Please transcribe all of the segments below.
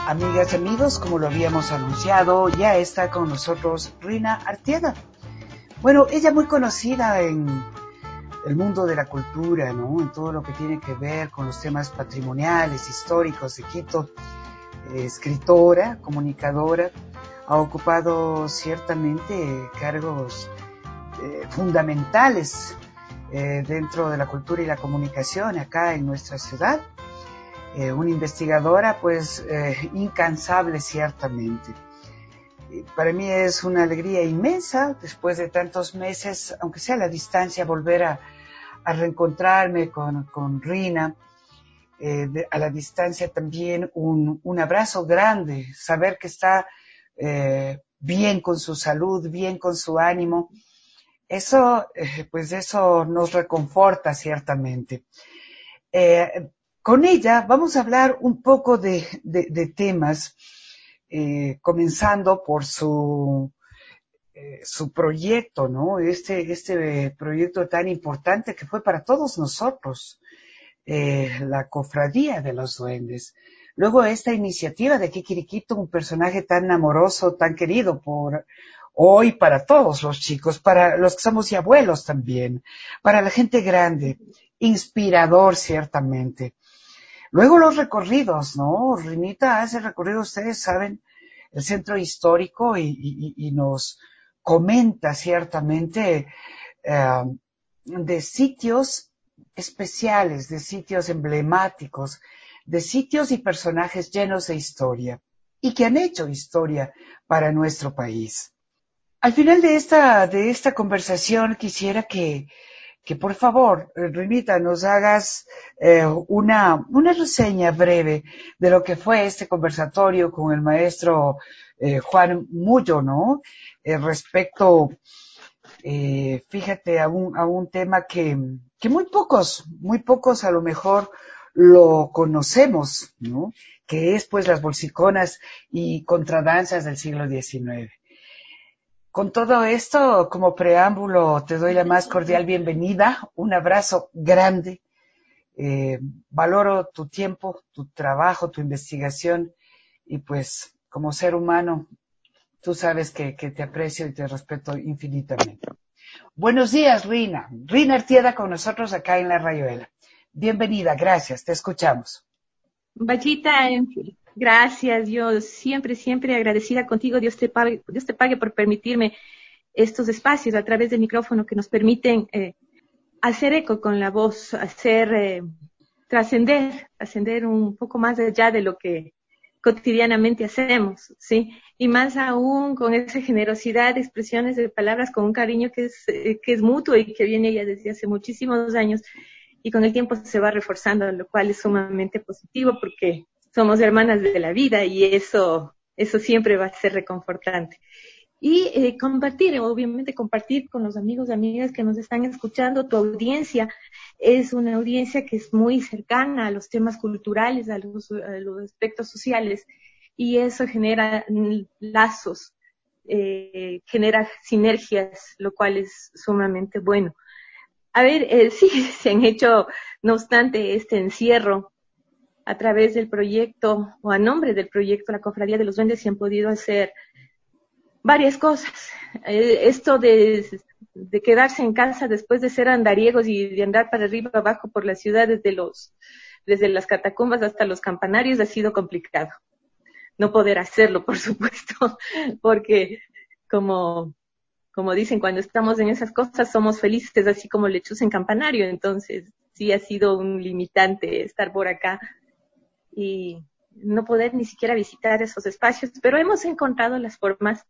Amigas y amigos, como lo habíamos anunciado, ya está con nosotros Rina Artieda. Bueno, ella muy conocida en el mundo de la cultura, ¿no? En todo lo que tiene que ver con los temas patrimoniales, históricos de Quito. Escritora, comunicadora, ha ocupado ciertamente cargos fundamentales dentro de la cultura y la comunicación acá en nuestra ciudad. Una investigadora pues incansable ciertamente. Para mí es una alegría inmensa después de tantos meses, aunque sea a la distancia, volver a reencontrarme con Rina. A la distancia también un abrazo grande, saber que está bien con su salud, bien con su ánimo. Eso, pues eso nos reconforta ciertamente. Con ella vamos a hablar un poco de temas, comenzando por su proyecto, ¿no? Este proyecto tan importante que fue para todos nosotros, la Cofradía de los Duendes. Luego esta iniciativa de Kikiriquito, un personaje tan amoroso, tan querido por hoy para todos los chicos, para los que somos ya abuelos también, para la gente grande, inspirador ciertamente. Luego los recorridos, ¿no? Rinita hace recorrido, ustedes saben, el centro histórico y nos comenta ciertamente de sitios especiales, de sitios emblemáticos, de sitios y personajes llenos de historia y que han hecho historia para nuestro país. Al final de esta conversación quisiera que por favor, Rinita, nos hagas una reseña breve de lo que fue este conversatorio con el maestro Juan Mullo, ¿no? Respecto, fíjate, a un tema que muy pocos a lo mejor lo conocemos, ¿no? Que es pues las bolsiconas y contradanzas del siglo XIX. Con todo esto, como preámbulo, te doy la más cordial bienvenida, un abrazo grande. Valoro tu tiempo, tu trabajo, tu investigación y pues como ser humano, tú sabes que te aprecio y te respeto infinitamente. Buenos días, Rina. Rina Artieda con nosotros acá en La Rayuela. Bienvenida, gracias, te escuchamos. Bachita, gracias. Yo siempre agradecida contigo. Dios te pague por permitirme estos espacios a través del micrófono que nos permiten hacer eco con la voz, hacer trascender un poco más allá de lo que cotidianamente hacemos, ¿sí? Y más aún con esa generosidad de expresiones de palabras, con un cariño que es mutuo y que viene ya desde hace muchísimos años y con el tiempo se va reforzando, lo cual es sumamente positivo porque somos hermanas de la vida y eso siempre va a ser reconfortante. Y obviamente compartir con los amigos y amigas que nos están escuchando. Tu audiencia es una audiencia que es muy cercana a los temas culturales, a los aspectos sociales, y eso genera lazos, genera sinergias, lo cual es sumamente bueno. A ver, sí, se han hecho, no obstante, este encierro a través del proyecto o a nombre del proyecto La Cofradía de los Duendes, se han podido hacer varias cosas. Esto de quedarse en casa después de ser andariegos y de andar para arriba y abajo por la ciudad desde las catacumbas hasta los campanarios ha sido complicado. No poder hacerlo, por supuesto, porque como dicen, cuando estamos en esas cosas somos felices, así como lechuz en campanario. Entonces sí ha sido un limitante estar por acá y no poder ni siquiera visitar esos espacios, pero hemos encontrado las formas.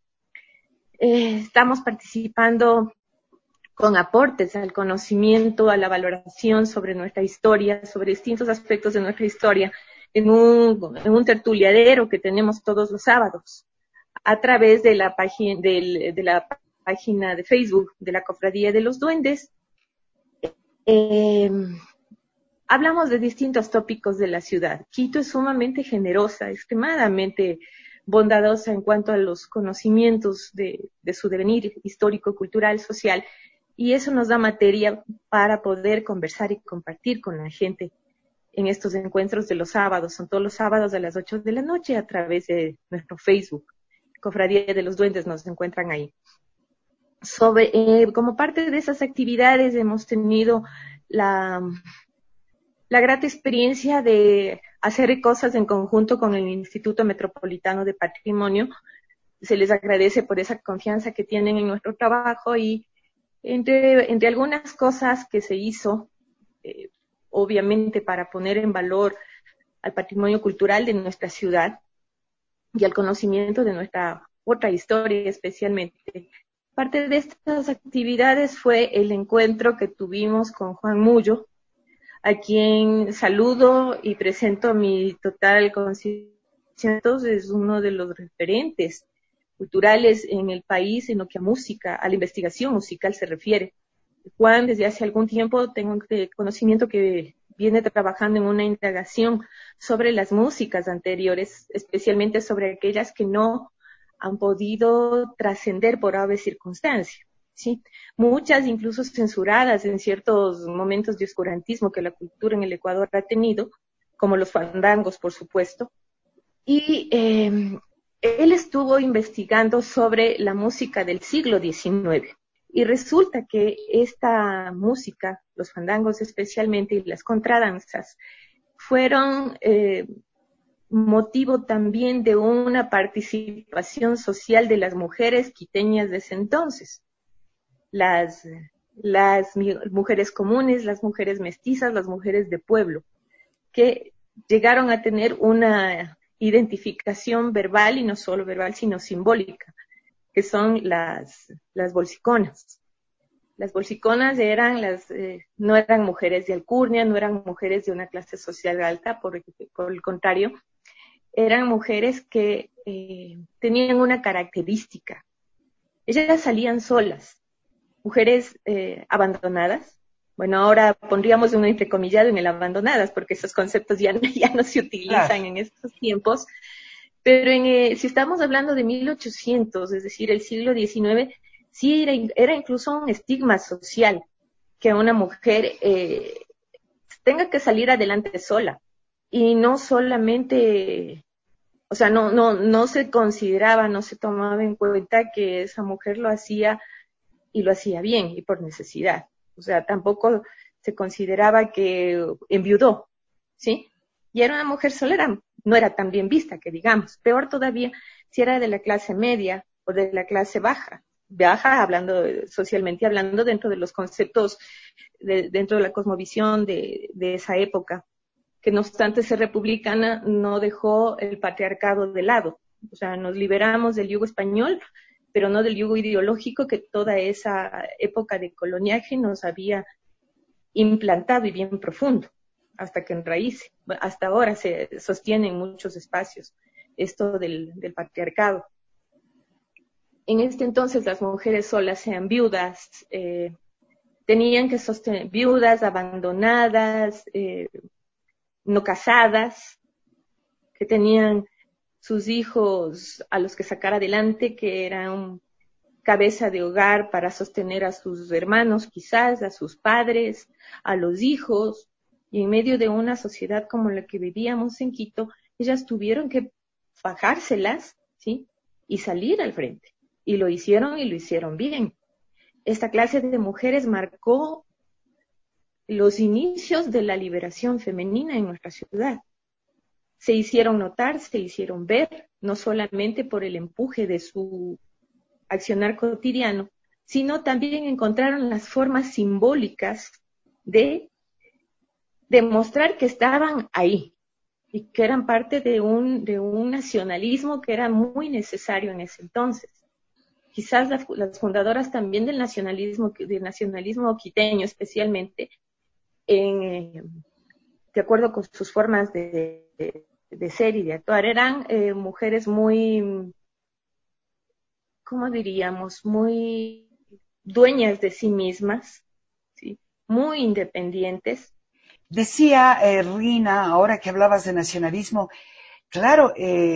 Estamos participando con aportes al conocimiento, a la valoración sobre nuestra historia, sobre distintos aspectos de nuestra historia, en un tertuliadero que tenemos todos los sábados, a través de la página de Facebook de la Cofradía de los Duendes. Hablamos de distintos tópicos de la ciudad. Quito es sumamente generosa, extremadamente bondadosa en cuanto a los conocimientos de su devenir histórico, cultural, social, y eso nos da materia para poder conversar y compartir con la gente en estos encuentros de los sábados. Son todos los sábados a las 8 de la noche a través de nuestro Facebook. Cofradía de los Duendes nos encuentran ahí. Como parte de esas actividades hemos tenido la grata experiencia de hacer cosas en conjunto con el Instituto Metropolitano de Patrimonio. Se les agradece por esa confianza que tienen en nuestro trabajo y entre algunas cosas que se hizo, obviamente para poner en valor al patrimonio cultural de nuestra ciudad y al conocimiento de nuestra otra historia especialmente. Parte de estas actividades fue el encuentro que tuvimos con Juan Mullo, a quien saludo y presento mi total conocimiento. Es uno de los referentes culturales en el país en lo que a música, a la investigación musical se refiere. Juan, desde hace algún tiempo tengo conocimiento que viene trabajando en una indagación sobre las músicas anteriores, especialmente sobre aquellas que no han podido trascender por ave circunstancia, ¿sí? Muchas incluso censuradas en ciertos momentos de oscurantismo que la cultura en el Ecuador ha tenido, como los fandangos, por supuesto. Y él estuvo investigando sobre la música del siglo XIX. Y resulta que esta música, los fandangos especialmente y las contradanzas, fueron motivo también de una participación social de las mujeres quiteñas de ese entonces. Las mujeres comunes, las mujeres mestizas, las mujeres de pueblo, que llegaron a tener una identificación verbal, y no solo verbal, sino simbólica, que son las bolsiconas. Las bolsiconas no eran mujeres de alcurnia, no eran mujeres de una clase social alta, por el contrario, eran mujeres que tenían una característica. Ellas salían solas, mujeres abandonadas. Bueno, ahora pondríamos un entrecomillado en el abandonadas, porque esos conceptos ya no se utilizan en estos tiempos. Pero si estamos hablando de 1800, es decir, el siglo XIX, sí era incluso un estigma social que una mujer tenga que salir adelante sola. Y no solamente, o sea, no se consideraba, no se tomaba en cuenta que esa mujer lo hacía y lo hacía bien y por necesidad. O sea, tampoco se consideraba que enviudó, ¿sí? Y era una mujer solera, no era tan bien vista que digamos. Peor todavía si era de la clase media o de la clase baja hablando socialmente, hablando dentro de los conceptos, dentro de la cosmovisión de esa época, que no obstante ser republicana no dejó el patriarcado de lado. O sea, nos liberamos del yugo español, pero no del yugo ideológico que toda esa época de coloniaje nos había implantado y bien profundo, hasta que enraíce. Hasta ahora se sostiene en muchos espacios esto del patriarcado. En este entonces las mujeres solas, sean viudas, tenían que sostener, viudas, abandonadas, no casadas, que tenían sus hijos a los que sacar adelante, que eran cabeza de hogar para sostener a sus hermanos, quizás, a sus padres, a los hijos, y en medio de una sociedad como la que vivíamos en Quito, ellas tuvieron que fajárselas, ¿sí? Y salir al frente. Y lo hicieron bien. Esta clase de mujeres marcó los inicios de la liberación femenina en nuestra ciudad. Se hicieron notar, se hicieron ver, no solamente por el empuje de su accionar cotidiano, sino también encontraron las formas simbólicas de demostrar que estaban ahí y que eran parte de un nacionalismo que era muy necesario en ese entonces. Quizás las fundadoras también del nacionalismo quiteño especialmente, de acuerdo con sus formas de ser y de actuar, eran mujeres muy, ¿cómo diríamos?, muy dueñas de sí mismas, ¿sí? Muy independientes. Decía Rina, ahora que hablabas de nacionalismo, claro,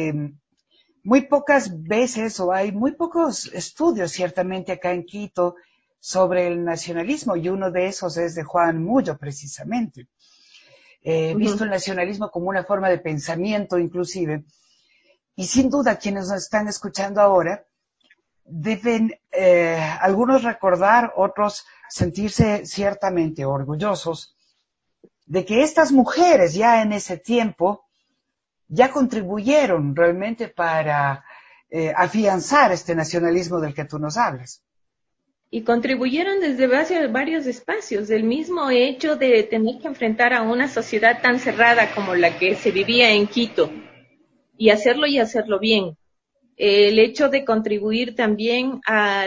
muy pocas veces o hay muy pocos estudios ciertamente acá en Quito sobre el nacionalismo y uno de esos es de Juan Mullo precisamente. visto el nacionalismo como una forma de pensamiento inclusive. Y sin duda quienes nos están escuchando ahora deben algunos recordar, otros sentirse ciertamente orgullosos de que estas mujeres ya en ese tiempo ya contribuyeron realmente para afianzar este nacionalismo del que tú nos hablas. Y contribuyeron desde varios espacios. El mismo hecho de tener que enfrentar a una sociedad tan cerrada como la que se vivía en Quito y hacerlo bien. El hecho de contribuir también a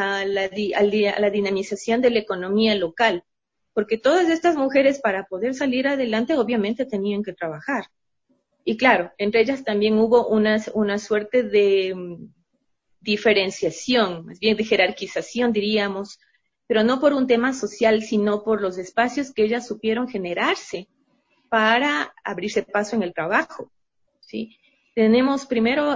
la dinamización de la economía local, porque todas estas mujeres para poder salir adelante obviamente tenían que trabajar. Y claro, entre ellas también hubo una suerte de diferenciación, más bien de jerarquización diríamos, pero no por un tema social, sino por los espacios que ellas supieron generarse para abrirse paso en el trabajo, ¿sí? Tenemos primero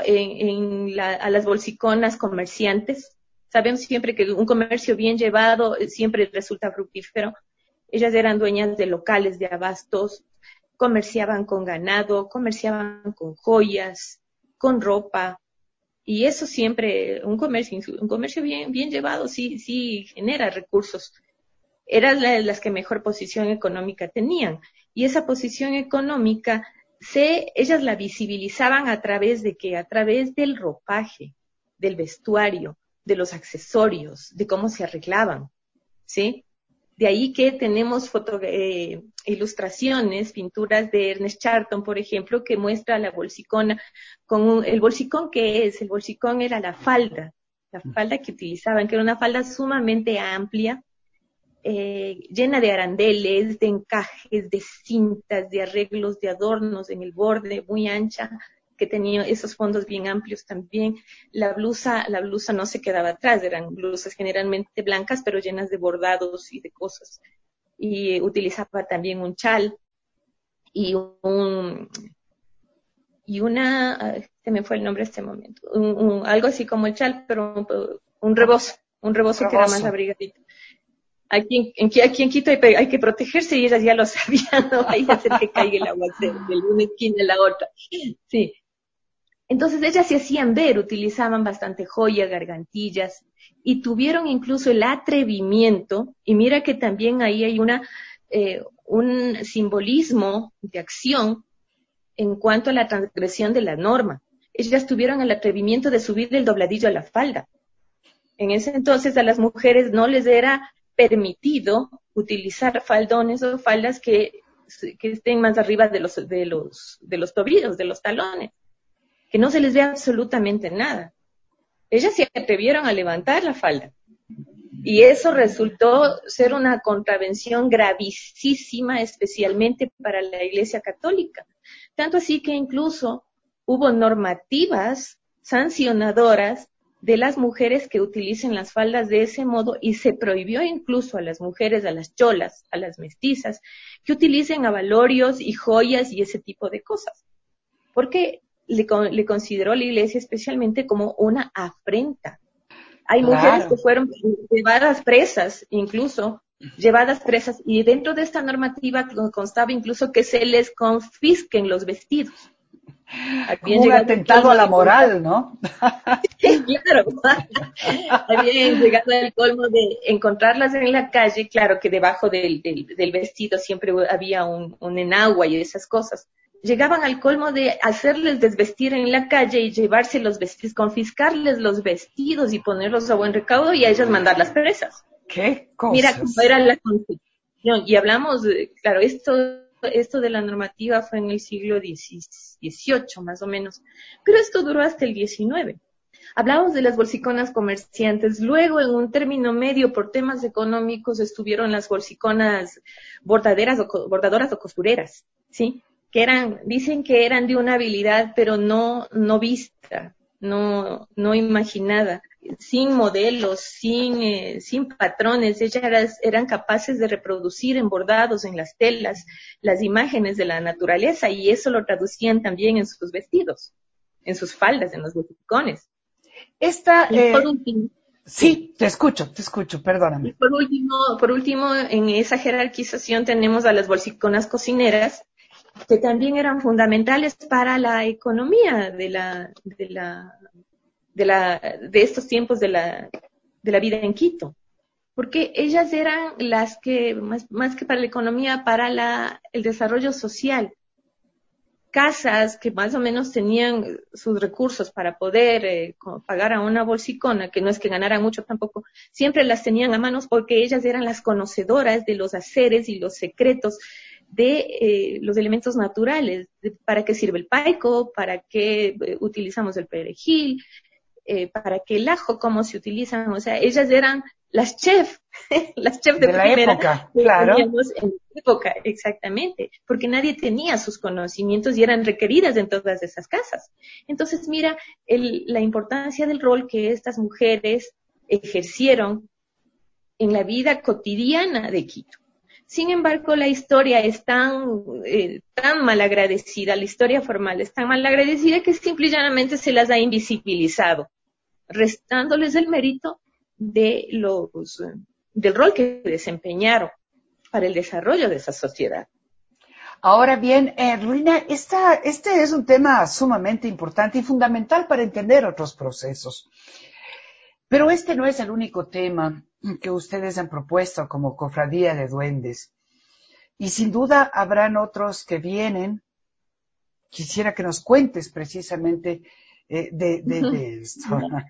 a las bolsiconas comerciantes. Sabemos siempre que un comercio bien llevado siempre resulta fructífero. Ellas eran dueñas de locales de abastos, comerciaban con ganado, comerciaban con joyas, con ropa, y eso siempre, un comercio bien llevado sí genera recursos. Eran las que mejor posición económica tenían. Y esa posición económica ellas la visibilizaban a través de qué, a través del ropaje, del vestuario, de los accesorios, de cómo se arreglaban, ¿sí? De ahí que tenemos ilustraciones, pinturas de Ernest Charlton, por ejemplo, que muestra a la bolsicona el bolsicón. ¿Qué es? El bolsicón era la falda que utilizaban, que era una falda sumamente amplia, llena de arandeles, de encajes, de cintas, de arreglos, de adornos en el borde, muy ancha, que tenía esos fondos bien amplios también. La blusa no se quedaba atrás, eran blusas generalmente blancas, pero llenas de bordados y de cosas. Y utilizaba también un chal y se me fue el nombre en este momento, algo así como el chal, pero un rebozo que era más abrigadito. Aquí en Quito hay que protegerse y ellas ya lo sabían, no vaya a hacer que caiga el aguacero de una esquina a la otra. Sí. Entonces ellas se hacían ver, utilizaban bastante joya, gargantillas, y tuvieron incluso el atrevimiento, y mira que también ahí hay un simbolismo de acción en cuanto a la transgresión de la norma. Ellas tuvieron el atrevimiento de subir el dobladillo a la falda. En ese entonces a las mujeres no les era permitido utilizar faldones o faldas que estén más arriba de los tobillos, de los talones, que no se les ve absolutamente nada. Ellas se atrevieron a levantar la falda. Y eso resultó ser una contravención gravísima, especialmente para la Iglesia Católica. Tanto así que incluso hubo normativas sancionadoras de las mujeres que utilicen las faldas de ese modo, y se prohibió incluso a las mujeres, a las cholas, a las mestizas, que utilicen abalorios y joyas y ese tipo de cosas. Porque le consideró la Iglesia especialmente como una afrenta. Hay mujeres que fueron llevadas presas, incluso llevadas presas, y dentro de esta normativa constaba incluso que se les confisquen los vestidos. Como un atentado a la moral, ¿no? Claro. Habían llegado al colmo de encontrarlas en la calle, claro que debajo del vestido siempre había un enagua y esas cosas. Llegaban al colmo de hacerles desvestir en la calle y llevarse los vestidos, confiscarles los vestidos y ponerlos a buen recaudo y a ellas mandarlas presas. ¿Qué cosas? Mira cómo era la constitución. Y hablamos, claro, esto de la normativa fue en el siglo XVIII más o menos, pero esto duró hasta el XIX. Hablamos de las bolsiconas comerciantes, luego en un término medio por temas económicos estuvieron las bolsiconas bordadoras o costureras, ¿sí? Que dicen que eran de una habilidad, pero no vista, no imaginada, sin modelos, sin patrones. Ellas eran capaces de reproducir en bordados en las telas las imágenes de la naturaleza, y eso lo traducían también en sus vestidos, en sus faldas, en los bolsicones. Por último, sí, te escucho, perdóname. Y por último, en esa jerarquización tenemos a las bolsiconas cocineras, que también eran fundamentales para la economía de estos tiempos de la vida en Quito, porque ellas eran las que, más que para la economía, para el desarrollo social. Casas que más o menos tenían sus recursos para poder pagar a una bolsicona, que no es que ganaran mucho tampoco, siempre las tenían a manos porque ellas eran las conocedoras de los haceres y los secretos de los elementos naturales, para qué sirve el paico, para qué utilizamos el perejil, para qué el ajo, cómo se utilizan, o sea, ellas eran las chefs, las chefs de De la primera época, que claro. teníamos en la época, exactamente, porque nadie tenía sus conocimientos y eran requeridas en todas esas casas. Entonces, mira la importancia del rol que estas mujeres ejercieron en la vida cotidiana de Quito. Sin embargo, la historia es tan mal agradecida, la historia formal es tan mal agradecida que simple y llanamente se las ha invisibilizado, restándoles el mérito del rol que desempeñaron para el desarrollo de esa sociedad. Ahora bien, Ruina, este es un tema sumamente importante y fundamental para entender otros procesos. Pero este no es el único tema que ustedes han propuesto como Cofradía de Duendes. Y sin duda habrán otros que vienen. Quisiera que nos cuentes precisamente de esto.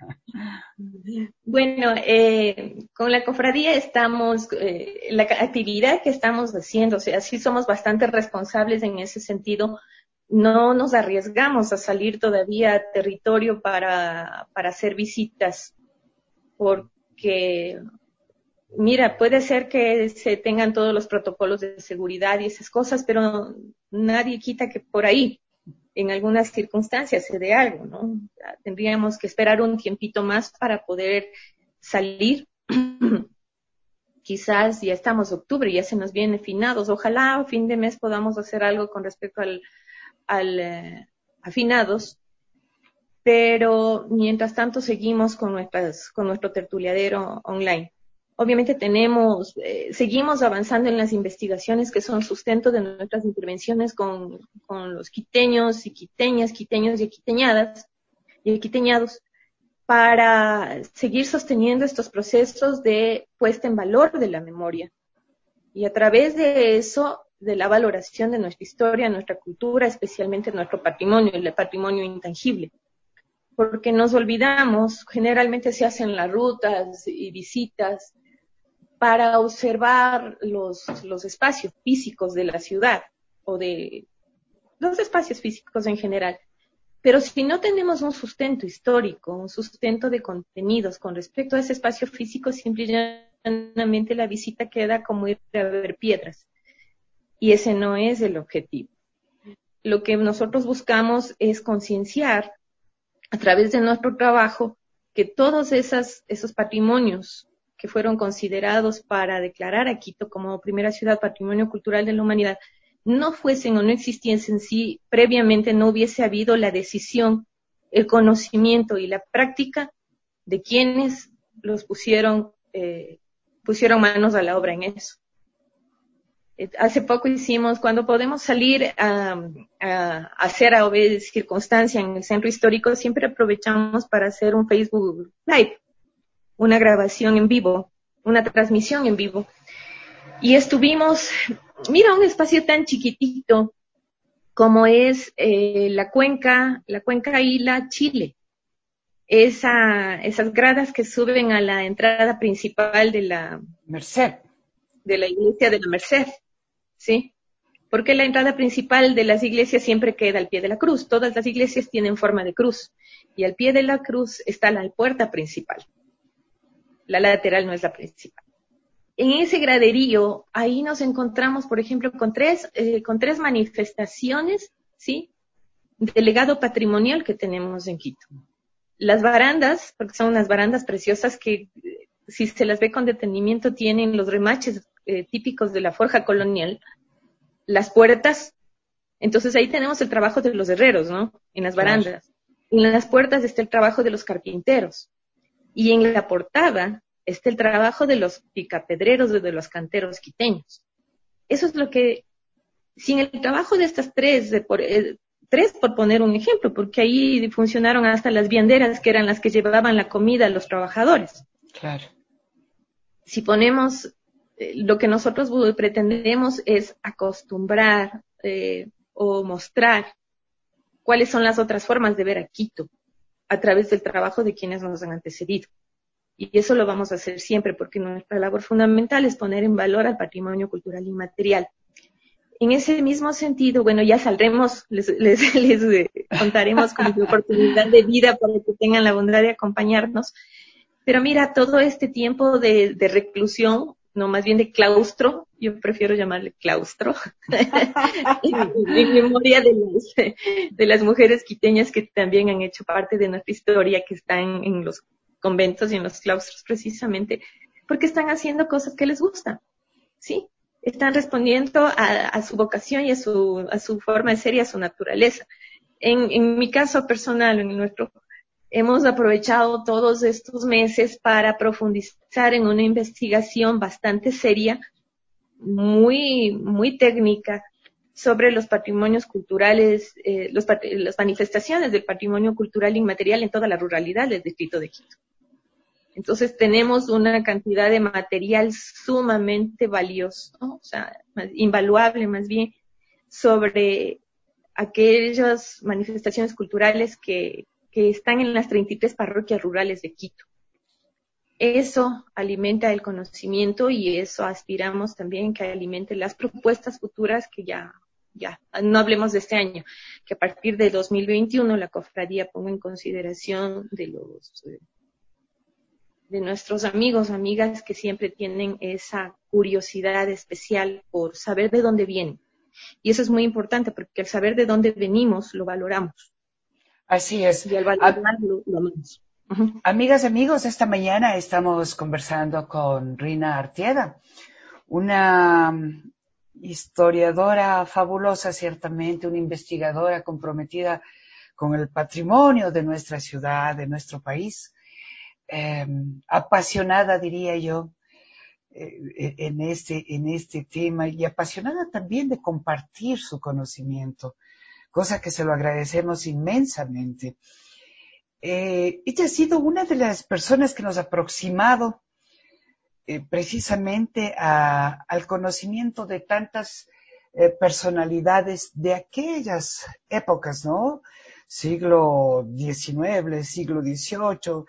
Bueno, con la cofradía estamos, la actividad que estamos haciendo, o sea, sí somos bastante responsables en ese sentido. No nos arriesgamos a salir todavía a territorio para hacer visitas, porque, mira, puede ser que se tengan todos los protocolos de seguridad y esas cosas, pero nadie quita que por ahí en algunas circunstancias se dé algo, ¿no? Tendríamos que esperar un tiempito más para poder salir. Quizás ya estamos octubre, ya se nos viene finados. Ojalá a fin de mes podamos hacer algo con respecto a finados, pero mientras tanto seguimos con nuestro tertuliadero online. Obviamente seguimos avanzando en las investigaciones que son sustento de nuestras intervenciones con los quiteños y quiteñas, quiteños y quiteñados, para seguir sosteniendo estos procesos de puesta en valor de la memoria. Y a través de eso, de la valoración de nuestra historia, nuestra cultura, especialmente nuestro patrimonio, el patrimonio intangible. Porque nos olvidamos, generalmente se hacen las rutas y visitas para observar los espacios físicos de la ciudad o de los espacios físicos en general. Pero si no tenemos un sustento histórico, un sustento de contenidos con respecto a ese espacio físico, simplemente la visita queda como ir a ver piedras. Y ese no es el objetivo. Lo que nosotros buscamos es concienciar a través de nuestro trabajo que todos esos patrimonios que fueron considerados para declarar a Quito como primera ciudad patrimonio cultural de la humanidad no fuesen o no existiesen si previamente no hubiese habido la decisión, el conocimiento y la práctica de quienes los pusieron manos a la obra en eso. Hace poco hicimos, cuando podemos salir a hacer a circunstancia en el centro histórico, siempre aprovechamos para hacer un Facebook Live, una grabación en vivo, una transmisión en vivo. Y estuvimos, mira, un espacio tan chiquitito como es la cuenca Ila, Chile. Esas gradas que suben a la entrada principal de la Merced. De la iglesia de la Merced, ¿sí? Porque la entrada principal de las iglesias siempre queda al pie de la cruz. Todas las iglesias tienen forma de cruz. Y al pie de la cruz está la puerta principal. La lateral no es la principal. En ese graderío, ahí nos encontramos, por ejemplo, con tres manifestaciones, ¿sí?, del legado patrimonial que tenemos en Quito. Las barandas, porque son unas barandas preciosas que, si se las ve con detenimiento, tienen los remaches típicos de la forja colonial. Las puertas, entonces ahí tenemos el trabajo de los herreros, ¿no?, en las barandas. Claro. En las puertas está el trabajo de los carpinteros. Y en la portada está el trabajo de los picapedreros, de los canteros quiteños. Eso es lo que sin el trabajo de estas tres por poner un ejemplo, porque ahí funcionaron hasta las vianderas, que eran las que llevaban la comida a los trabajadores. Claro. Si ponemos, lo que nosotros pretendemos es acostumbrar o mostrar cuáles son las otras formas de ver a Quito a través del trabajo de quienes nos han antecedido. Y eso lo vamos a hacer siempre, porque nuestra labor fundamental es poner en valor al patrimonio cultural inmaterial. En ese mismo sentido, bueno, ya saldremos, les contaremos con la oportunidad de vida para que tengan la bondad de acompañarnos. Pero mira, todo este tiempo de reclusión, no, más bien de claustro, yo prefiero llamarle claustro, en memoria de las mujeres quiteñas que también han hecho parte de nuestra historia, que están en los conventos y en los claustros precisamente, porque están haciendo cosas que les gustan, ¿sí? Están respondiendo a su vocación y a su forma de ser y a su naturaleza. En mi caso personal, en nuestro, hemos aprovechado todos estos meses para profundizar en una investigación bastante seria, muy, muy técnica, sobre los patrimonios culturales, las manifestaciones del patrimonio cultural inmaterial en toda la ruralidad del distrito de Quito. Entonces tenemos una cantidad de material sumamente valioso, ¿no? O sea, invaluable más bien, sobre aquellas manifestaciones culturales que están en las 33 parroquias rurales de Quito. Eso alimenta el conocimiento y eso aspiramos también que alimente las propuestas futuras que ya, no hablemos de este año, que a partir de 2021 la cofradía ponga en consideración de nuestros amigos, amigas que siempre tienen esa curiosidad especial por saber de dónde vienen. Y eso es muy importante porque al saber de dónde venimos, lo valoramos. Así es. Y al valorarlo, lo amamos. Uh-huh. Amigas, amigos, esta mañana estamos conversando con Rina Artieda, una historiadora fabulosa, ciertamente, una investigadora comprometida con el patrimonio de nuestra ciudad, de nuestro país, apasionada, diría yo, en este tema y apasionada también de compartir su conocimiento, cosa que se lo agradecemos inmensamente. Ella ha sido una de las personas que nos ha aproximado precisamente al conocimiento de tantas personalidades de aquellas épocas, ¿no? Siglo XIX, siglo XVIII,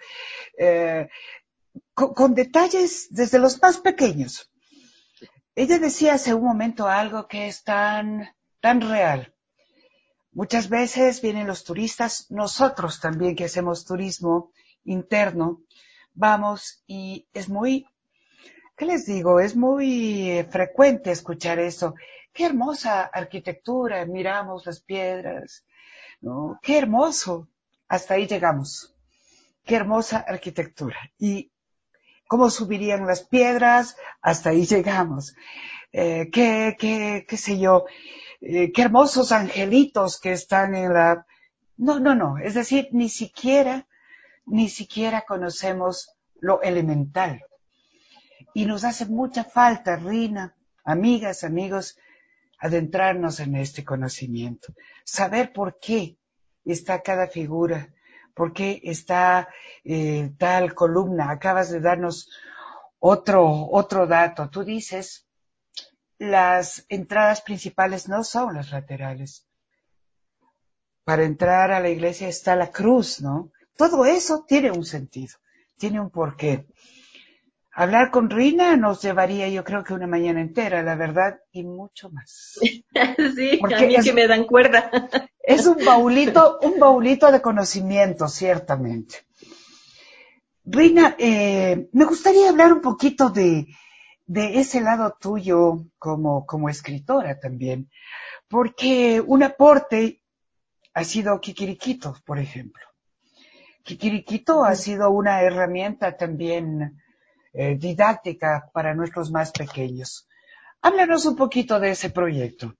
con detalles desde los más pequeños. Ella decía hace un momento algo que es tan real. Muchas veces vienen los turistas, nosotros también que hacemos turismo interno, vamos y es muy, ¿qué les digo? Es muy frecuente escuchar eso. Qué hermosa arquitectura, miramos las piedras, ¿no? Qué hermoso. Hasta ahí llegamos. Qué hermosa arquitectura. Y cómo subirían las piedras, hasta ahí llegamos. Qué sé yo, qué hermosos angelitos que están en la... No, es decir, ni siquiera conocemos lo elemental. Y nos hace mucha falta, Rina, amigas, amigos, adentrarnos en este conocimiento, saber por qué está cada figura, por qué está tal columna. Acabas de darnos otro dato. Tú dices, las entradas principales no son las laterales. Para entrar a la iglesia está la cruz, ¿no? Todo eso tiene un sentido, tiene un porqué. Hablar con Rina nos llevaría, yo creo que una mañana entera, la verdad, y mucho más. Sí, porque a mí que me dan cuerda. Es un baulito de conocimiento, ciertamente. Rina, me gustaría hablar un poquito de ese lado tuyo como escritora también, porque un aporte ha sido Kikiriquito, por ejemplo. Kikiriquito ha sido una herramienta también didáctica para nuestros más pequeños. Háblanos un poquito de ese proyecto.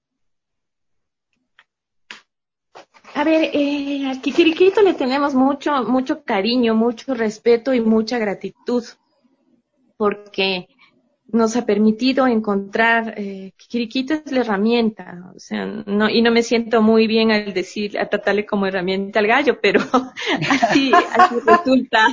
A ver, al Kikiriquito le tenemos mucho cariño, mucho respeto y mucha gratitud, porque nos ha permitido encontrar, Kikirikito es la herramienta, o sea, y no me siento muy bien al decir, a tratarle como herramienta al gallo, pero así resulta.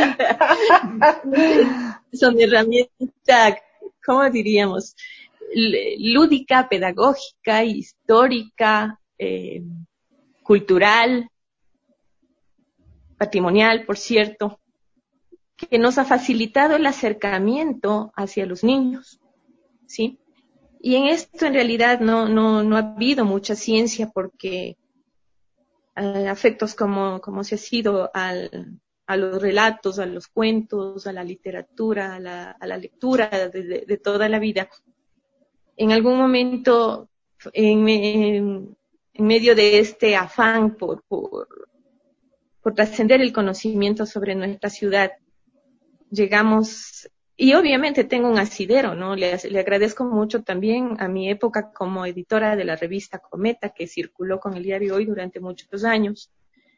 Son herramientas, ¿cómo diríamos? Lúdica, pedagógica, histórica, cultural, patrimonial, por cierto, que nos ha facilitado el acercamiento hacia los niños, ¿sí? Y en esto en realidad no ha habido mucha ciencia porque afectos como se ha sido a los relatos, a los cuentos, a la literatura, a la lectura de toda la vida. En algún momento, en medio de este afán por trascender el conocimiento sobre nuestra ciudad, llegamos, y obviamente tengo un asidero, ¿no? Le agradezco mucho también a mi época como editora de la revista Cometa, que circuló con el diario Hoy durante muchos años.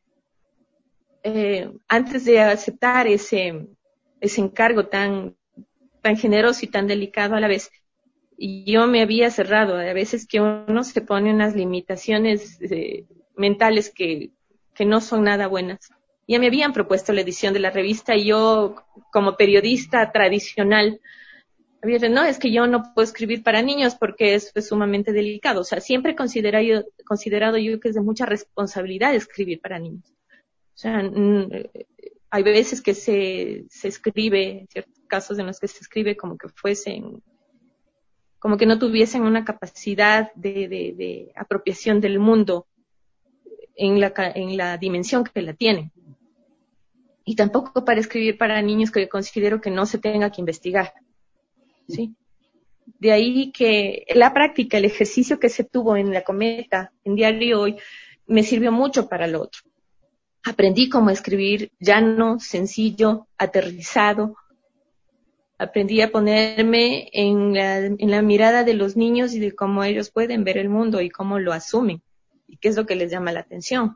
Antes de aceptar ese encargo tan generoso y tan delicado a la vez, yo me había cerrado. A veces que uno se pone unas limitaciones mentales que no son nada buenas. Ya me habían propuesto la edición de la revista y yo, como periodista tradicional, había dicho, no, es que yo no puedo escribir para niños porque eso es sumamente delicado. O sea, siempre he considerado yo que es de mucha responsabilidad escribir para niños. O sea, hay veces que se escribe, ciertos casos en los que se escribe como que no tuviesen una capacidad de apropiación del mundo en la dimensión que la tienen. Y tampoco para escribir para niños, que considero que no se tenga que investigar, ¿sí? De ahí que la práctica, el ejercicio que se tuvo en la Cometa, en Diario Hoy, me sirvió mucho para lo otro. Aprendí cómo escribir llano, sencillo, aterrizado. Aprendí a ponerme en la mirada de los niños y de cómo ellos pueden ver el mundo y cómo lo asumen y qué es lo que les llama la atención.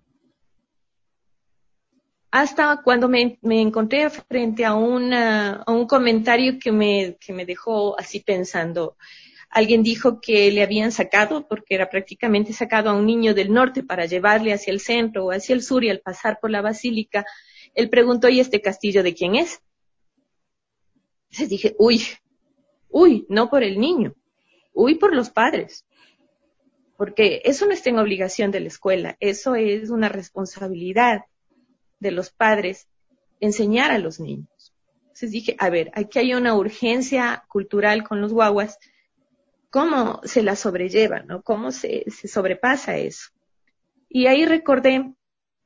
Hasta cuando me encontré frente a un comentario que me dejó así pensando. Alguien dijo que le habían sacado, porque era prácticamente sacado a un niño del norte para llevarle hacia el centro o hacia el sur, y al pasar por la basílica, él preguntó, ¿y este castillo de quién es? Entonces dije, uy, no por el niño, uy por los padres, porque eso no está en obligación de la escuela, eso es una responsabilidad de los padres, enseñar a los niños. Entonces dije, a ver, aquí hay una urgencia cultural con los guaguas, ¿cómo se la sobrelleva, no? ¿Cómo se sobrepasa eso? Y ahí recordé,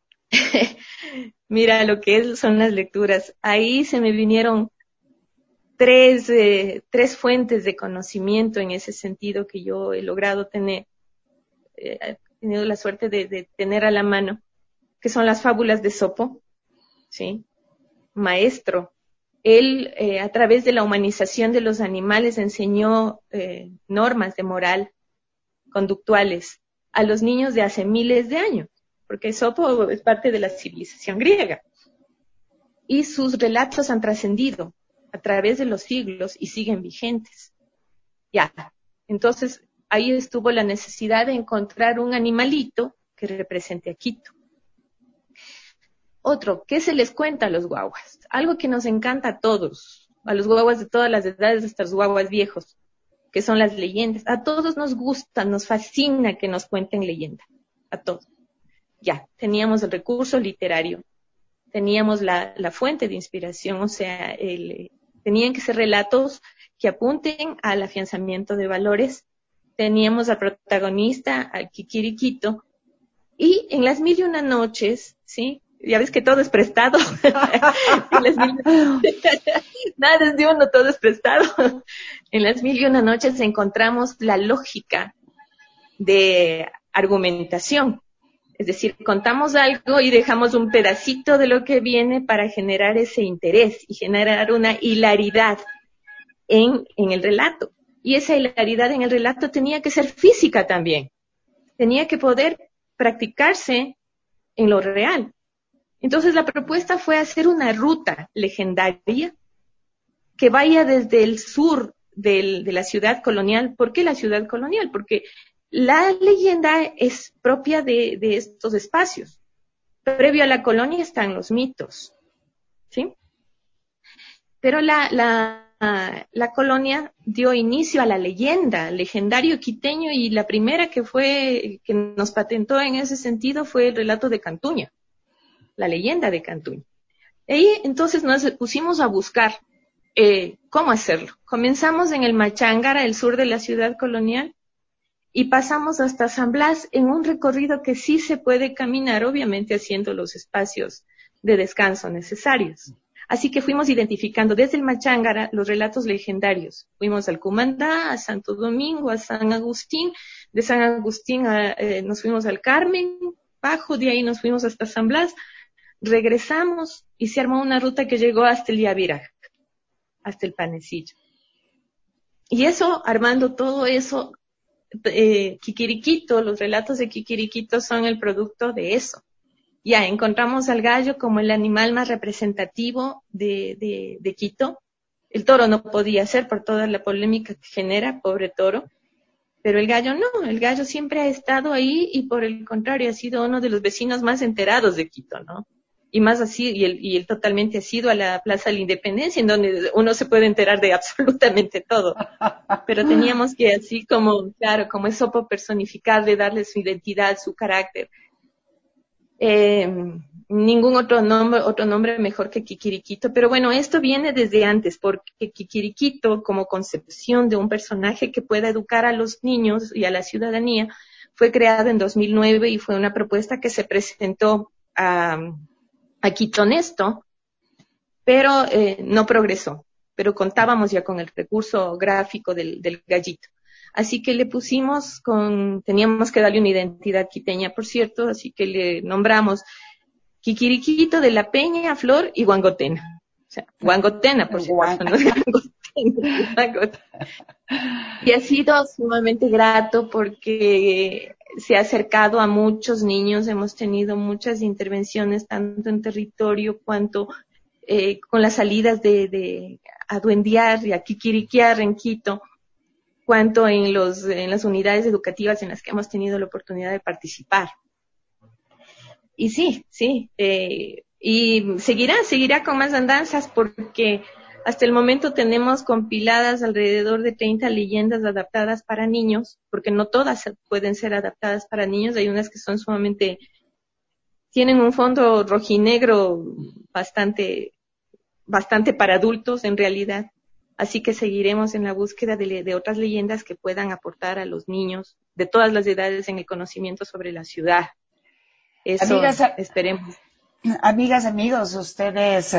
mira lo que son las lecturas, ahí se me vinieron tres fuentes de conocimiento en ese sentido que yo he logrado tener, he tenido la suerte de tener a la mano, que son las fábulas de Esopo, ¿sí? Maestro. Él, a través de la humanización de los animales, enseñó normas de moral conductuales a los niños de hace miles de años, porque Esopo es parte de la civilización griega. Y sus relatos han trascendido a través de los siglos y siguen vigentes. Ya, entonces ahí estuvo la necesidad de encontrar un animalito que represente a Quito. Otro, ¿qué se les cuenta a los guaguas? Algo que nos encanta a todos, a los guaguas de todas las edades, hasta los guaguas viejos, que son las leyendas. A todos nos gusta, nos fascina que nos cuenten leyendas, a todos. Ya, teníamos el recurso literario, teníamos la fuente de inspiración, o sea, tenían que ser relatos que apunten al afianzamiento de valores. Teníamos al protagonista, al Kikirikito, y en las 1001 noches, ¿sí? Ya ves que todo es prestado. Nada es de uno, todo es prestado. En las 1001 noches encontramos la lógica de argumentación. Es decir, contamos algo y dejamos un pedacito de lo que viene para generar ese interés y generar una hilaridad en el relato. Y esa hilaridad en el relato tenía que ser física también. Tenía que poder practicarse en lo real. Entonces la propuesta fue hacer una ruta legendaria que vaya desde el sur de la ciudad colonial. ¿Por qué la ciudad colonial? Porque la leyenda es propia de estos espacios. Previo a la colonia están los mitos, ¿sí? Pero la colonia dio inicio a la leyenda, legendario quiteño, y la primera que nos patentó en ese sentido fue el relato de Cantuña, la leyenda de Cantuña. Y entonces nos pusimos a buscar cómo hacerlo. Comenzamos en el Machángara, el sur de la ciudad colonial, y pasamos hasta San Blas en un recorrido que sí se puede caminar, obviamente haciendo los espacios de descanso necesarios. Así que fuimos identificando desde el Machángara los relatos legendarios. Fuimos al Cumandá, a Santo Domingo, a San Agustín. De San Agustín nos fuimos al Carmen, bajo de ahí nos fuimos hasta San Blas. Regresamos y se armó una ruta que llegó hasta el Yavirac, hasta el Panecillo. Y eso, armando todo eso, Quiquiriquito, los relatos de Quiquiriquito son el producto de eso. Ya encontramos al gallo como el animal más representativo de Quito. El toro no podía ser por toda la polémica que genera, pobre toro, pero el gallo no, el gallo siempre ha estado ahí y por el contrario ha sido uno de los vecinos más enterados de Quito, ¿no? Y más así, y él totalmente ha sido a la Plaza de la Independencia, en donde uno se puede enterar de absolutamente todo. Pero teníamos que así como, claro, como eso personificarle, darle su identidad, su carácter. Ningún otro nombre mejor que Quiquiriquito, pero bueno, esto viene desde antes, porque Quiquiriquito, como concepción de un personaje que pueda educar a los niños y a la ciudadanía, fue creado en 2009 y fue una propuesta que se presentó a Quito Honesto, pero no progresó, pero contábamos ya con el recurso gráfico del gallito. Así que le pusimos teníamos que darle una identidad quiteña, por cierto, así que le nombramos Quiquiriquito de la Peña, Flor y Guangotena. O sea, Guangotena, por supuesto, no Guangotena. Y ha sido sumamente grato porque se ha acercado a muchos niños, hemos tenido muchas intervenciones, tanto en territorio cuanto con las salidas de a duendear y a quiquiriquear en Quito, cuanto en las unidades educativas en las que hemos tenido la oportunidad de participar. Y sí, y seguirá con más andanzas porque hasta el momento tenemos compiladas alrededor de 30 leyendas adaptadas para niños, porque no todas pueden ser adaptadas para niños, hay unas que son tienen un fondo rojinegro bastante para adultos en realidad. Así que seguiremos en la búsqueda de otras leyendas que puedan aportar a los niños de todas las edades en el conocimiento sobre la ciudad. Eso esperemos. Amigas, amigos, ustedes,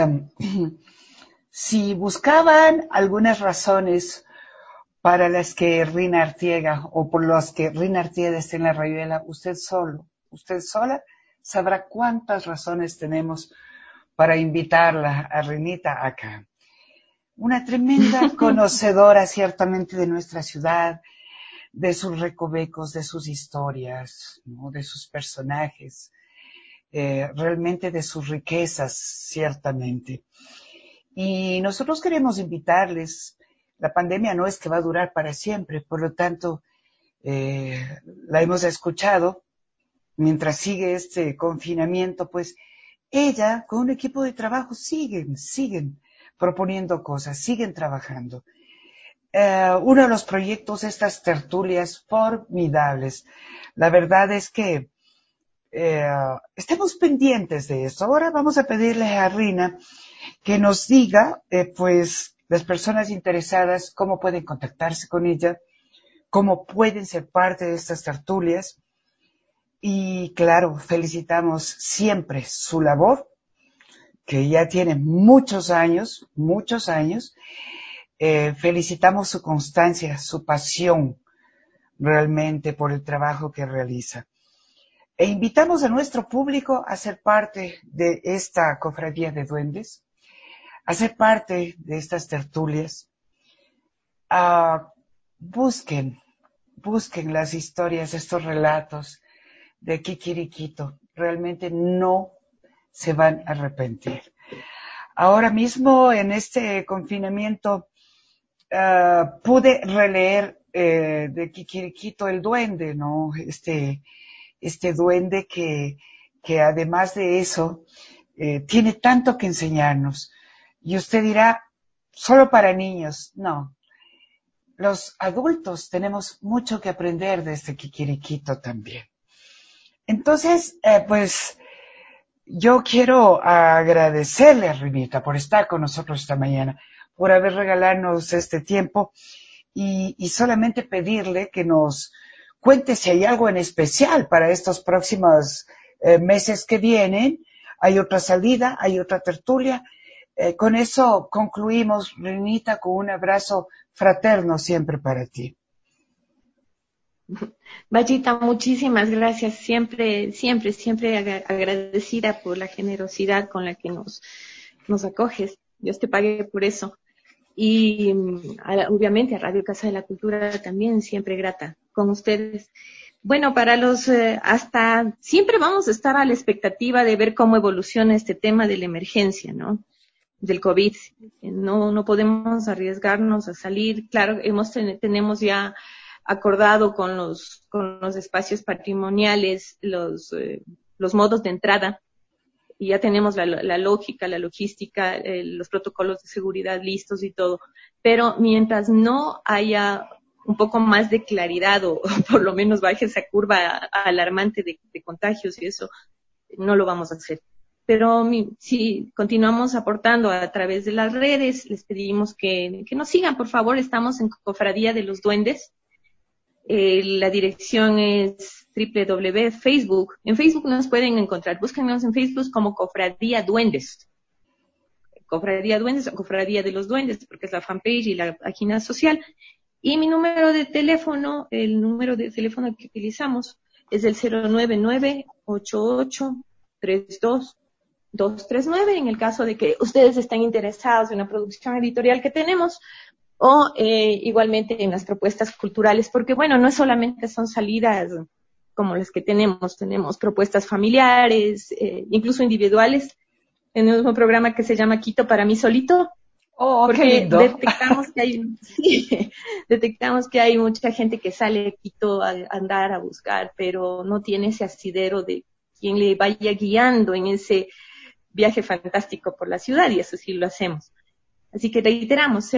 si buscaban algunas razones para las que Rina Artiega o por las que Rina Artiega esté en la rayuela, usted sola, sabrá cuántas razones tenemos para invitarla a Rinita acá. Una tremenda conocedora ciertamente de nuestra ciudad, de sus recovecos, de sus historias, ¿no? De sus personajes, realmente de sus riquezas, ciertamente. Y nosotros queremos invitarles, la pandemia no es que va a durar para siempre, por lo tanto, la hemos escuchado, mientras sigue este confinamiento, pues ella con un equipo de trabajo siguen proponiendo cosas, siguen trabajando. Uno de los proyectos, estas tertulias formidables. La verdad es que estemos pendientes de eso. Ahora vamos a pedirle a Rina que nos diga, pues, las personas interesadas, cómo pueden contactarse con ella, cómo pueden ser parte de estas tertulias. Y claro, felicitamos siempre su labor, que ya tiene muchos años. Felicitamos su constancia, su pasión realmente por el trabajo que realiza. E invitamos a nuestro público a ser parte de esta cofradía de duendes, a ser parte de estas tertulias. Busquen las historias, estos relatos de Quiquiriquito. Realmente no se van a arrepentir. Ahora mismo, en este confinamiento, pude releer de Kikirikito el duende, ¿no? Este duende que además de eso tiene tanto que enseñarnos. Y usted dirá, solo para niños. No. Los adultos tenemos mucho que aprender de este Kikirikito también. Entonces, pues yo quiero agradecerle a Rivita por estar con nosotros esta mañana, por haber regalarnos este tiempo y solamente pedirle que nos cuente si hay algo en especial para estos próximos meses que vienen. Hay otra salida, hay otra tertulia. Con eso concluimos, Rivita, con un abrazo fraterno siempre para ti. Vallita, muchísimas gracias. Siempre, siempre, siempre agradecida por la generosidad con la que nos acoges. Dios te pague por eso. Y obviamente a Radio Casa de la Cultura también siempre grata con ustedes. Bueno, para hasta siempre vamos a estar a la expectativa de ver cómo evoluciona este tema de la emergencia, ¿no? Del COVID. No podemos arriesgarnos a salir. Claro, tenemos ya acordado con los espacios patrimoniales los modos de entrada, y ya tenemos la lógica, la logística, los protocolos de seguridad listos y todo. Pero mientras no haya un poco más de claridad o por lo menos baje esa curva alarmante de contagios y eso, no lo vamos a hacer. Pero si continuamos aportando a través de las redes, les pedimos que nos sigan, por favor. Estamos en Cofradía de los Duendes. La dirección es www.facebook. En Facebook nos pueden encontrar. Búsquenos en Facebook como Cofradía Duendes. Cofradía Duendes o Cofradía de los Duendes, porque es la fanpage y la página social. Y mi número de teléfono, el número de teléfono que utilizamos es el 099-8832-239. En el caso de que ustedes estén interesados en la producción editorial que tenemos, o igualmente en las propuestas culturales, porque bueno, no solamente son salidas como las que tenemos propuestas familiares, incluso individuales. Tenemos un programa que se llama Quito para mí solito, Qué lindo. Detectamos que hay mucha gente que sale a Quito a andar, a buscar, pero no tiene ese asidero de quien le vaya guiando en ese viaje fantástico por la ciudad, y eso sí lo hacemos. Así que reiteramos,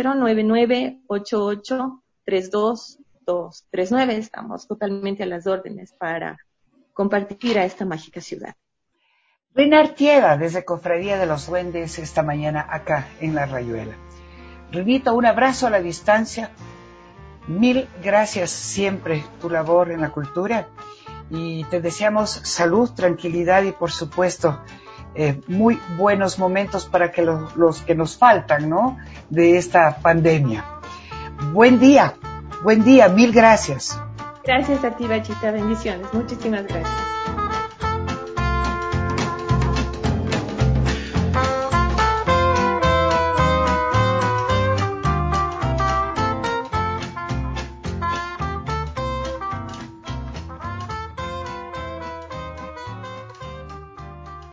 099-8832-239. Estamos totalmente a las órdenes para compartir a esta mágica ciudad. Reina Artieda, desde Cofradía de los Duendes, esta mañana acá en La Rayuela. Rivita, un abrazo a la distancia. Mil gracias siempre tu labor en la cultura. Y te deseamos salud, tranquilidad y, por supuesto, muy buenos momentos para que los que nos faltan, ¿no?, de esta pandemia. Buen día, mil gracias. Gracias a ti, Bachita, bendiciones, muchísimas gracias.